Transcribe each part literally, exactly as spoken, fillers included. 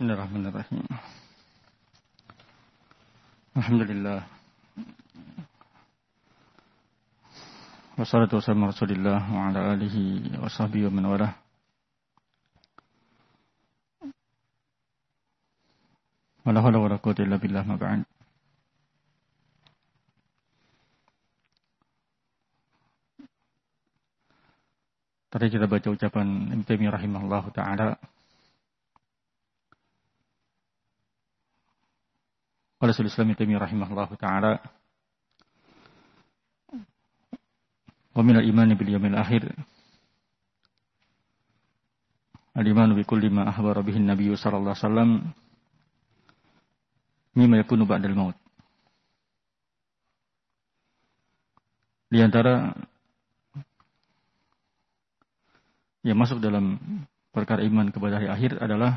Bismillahirrahmanirrahim. Alhamdulillah. Wassalatu wassalamu ala Rasulillah wa ala alihi wa sahbihi wa man walah. Wala haula wala quwwata illa billah ma ba'd. Tadi kita baca ucapan Ibnu Taimiyah rahimahullahu taala. Qala Syaikhul Islam Ibnu Taimiyah rahimahullahu taala, wa min al-iman bil yawmil akhir al-iman bi kulli ma akhbara bihi an-nabiy sallallahu alaihi wasallam mimma yakunu ba'dal maut. Di antara yang masuk dalam perkara iman kepada hari akhir adalah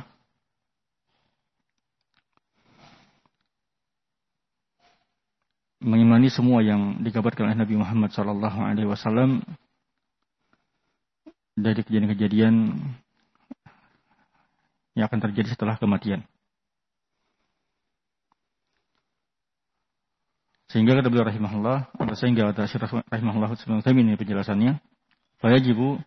mengimani semua yang dikabarkan oleh Nabi Muhammad sallallahu alaihi wasallam dari kejadian-kejadian yang akan terjadi setelah kematian. Sehingga kata beliau rahimahullah, atau sehingga kata Syekh rahimahullah sebelum ini penjelasannya, fayajibu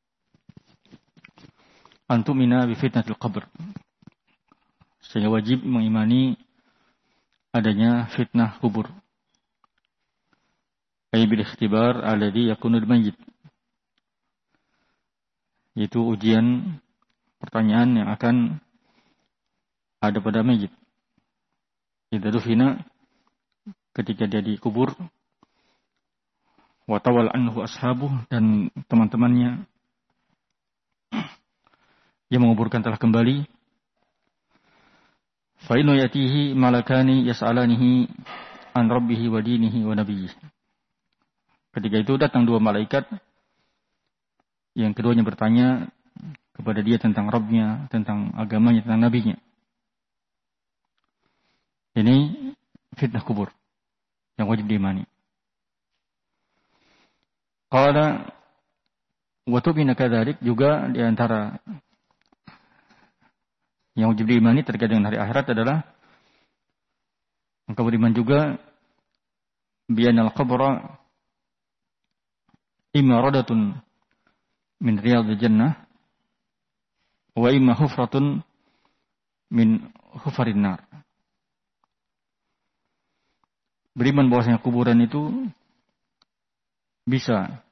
antumina bi fitnatil qabr. Sehingga wajib mengimani adanya fitnah kubur. Ay bil ikhtibar alladhi yakunul mayyit. Yaitu ujian pertanyaan yang akan ada pada mayit. Idza dufina, ketika dia dikubur, wa tawal anhu ashabuh, dan teman-temannya yang menguburkan telah kembali. Fa inna yatihi malakani yas'alanihi an rabbihi wa dinihi wa nabiyhi. Ketika itu datang dua malaikat yang keduanya bertanya kepada dia tentang Rabbnya, tentang agamanya, tentang nabinya. Ini fitnah kubur yang wajib diimani. Qala wa tu'minu kadzalik, juga di antara yang wajib diimani terkait dengan hari akhirat adalah engkau beriman juga bi anal qabra imma radatun min riyadil jannah wa imma hufratun min hufarin nar. Beriman bahwasanya kuburan itu bisa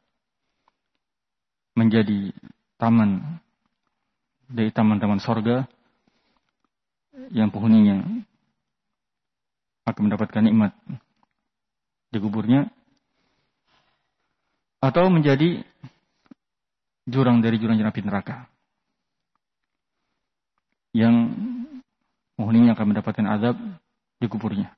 menjadi taman dari taman-taman sorga yang penghuninya akan mendapatkan nikmat di kuburnya, atau menjadi jurang dari jurang-jurang api neraka yang penghuninya akan mendapatkan azab di kuburnya.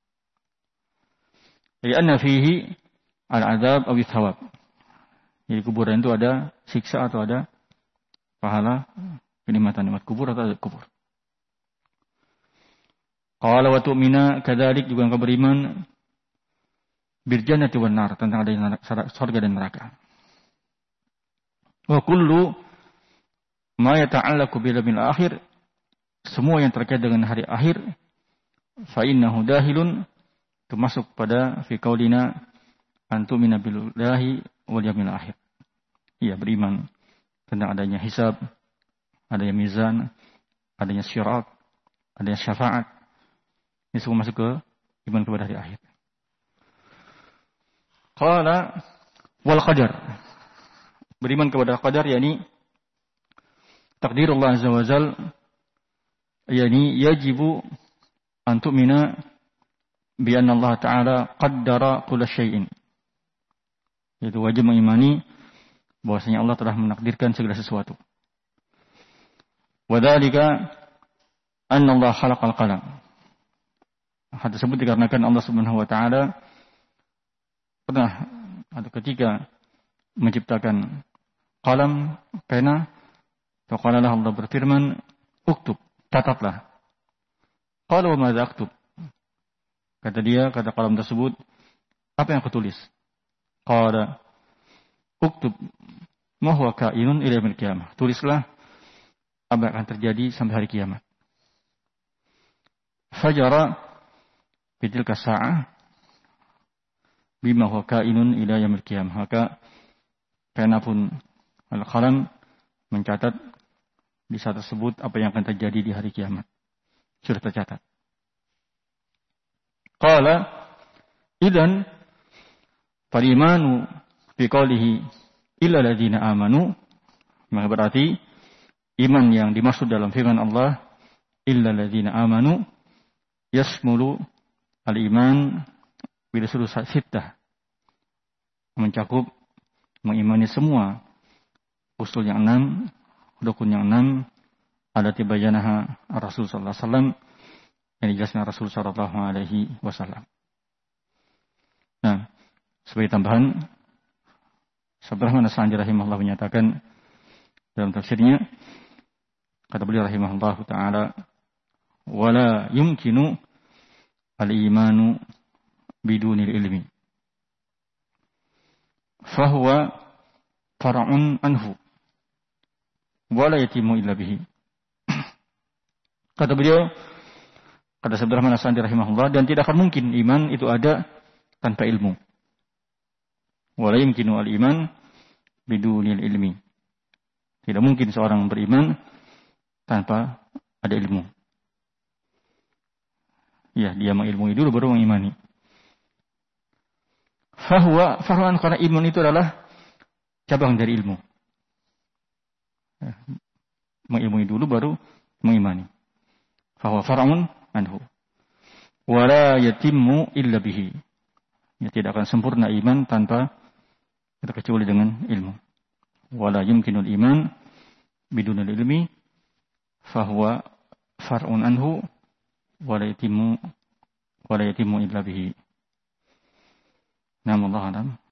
Li'anna fihi al-azab aw thawab. Jadi kuburan itu ada siksa atau ada pahala, kenikmatan nikmat kubur atau azab kubur. Qala wa tu'mina kadzalik, juga engkau beriman bil jannati wan nar, tentang adanya surga dan neraka. Wa kullu ma yata'allaqu bil yawmil akhir, semua yang terkait dengan hari akhir, fa innahu dahilun, termasuk pada fi qaulina antumina billahi wal yawmil akhir. Ia beriman tentang adanya hisab, adanya mizan, adanya syirat, adanya syafaat. Ini semua masuk ke iman kepada hari akhir. Qala wal qadar, beriman kepada qadar, yakni takdirullah azza wa jal, yakni yajibu an tu'mina bi anna Allah ta'ala qaddara kulla syai'in. Itu wajib mengimani bahwasanya Allah telah menakdirkan segala sesuatu. Wa dzalika anna Allah khalaqal qalam. Hal tersebut dikarenakan Allah Subhanahu wa taala pernah atau ketika menciptakan qalam, pena, faqala Allah berfirman, uktub, catatlah. Qala wa madza aktub? Kata dia, kata qalam tersebut, apa yang aku tulis? Qala uktub ma huwa kainun ila yaumil qiyamah. Tulislah apa yang akan terjadi sampai hari kiamat. fajara bitilka sa'ah bima huwa kainun ila yaumil qiyamah. Maka pena pun al-qalam mencatat di saat tersebut apa yang akan terjadi di hari kiamat. Sudah tercatat. Qala idzan farimanu fi qawlihi illa alladziina amanu, maka berarti iman yang dimaksud dalam firman Allah illa alladziina amanu yasmulu al-iman bil usul sittah, mencakup mengimani semua usul yang enam, rukun yang enam, ada tibayanaha Rasul sallallahu alaihi wasallam, yang dijelaskan Rasul sallallahu alaihi wasallam. Nah, sebagai tambahan, Syekh As-Sa'di rahimahullah menyatakan dalam tafsirnya, kata beliau rahimahullah taala, wala yumkinu al-imanu bidunil ilmi, fahuwa far'un anhu wala yatimu illa bihi. Kata beliau, kata Syekh Abdurrahman As-Sa'di rahimahullah, dan tidak akan mungkin iman itu ada tanpa ilmu. Wala yumkinu al-iman bidunil ilmi. Tidak mungkin seorang beriman tanpa ada ilmu. Ya, dia mengilmui dulu baru mengimani. Fahuwa far'un, karena iman itu adalah cabang dari ilmu. Ya, mengilmui dulu baru mengimani. Fahuwa far'un anhu wala yatimmu illa bihi. Ya, tidak akan sempurna iman tanpa terkecuali dengan ilmu. Wala yumkinul iman bidunil ilmi fahuwa far'un anhu wala yatimmu wala yatimmu illa bihi. Naam, Allah alam.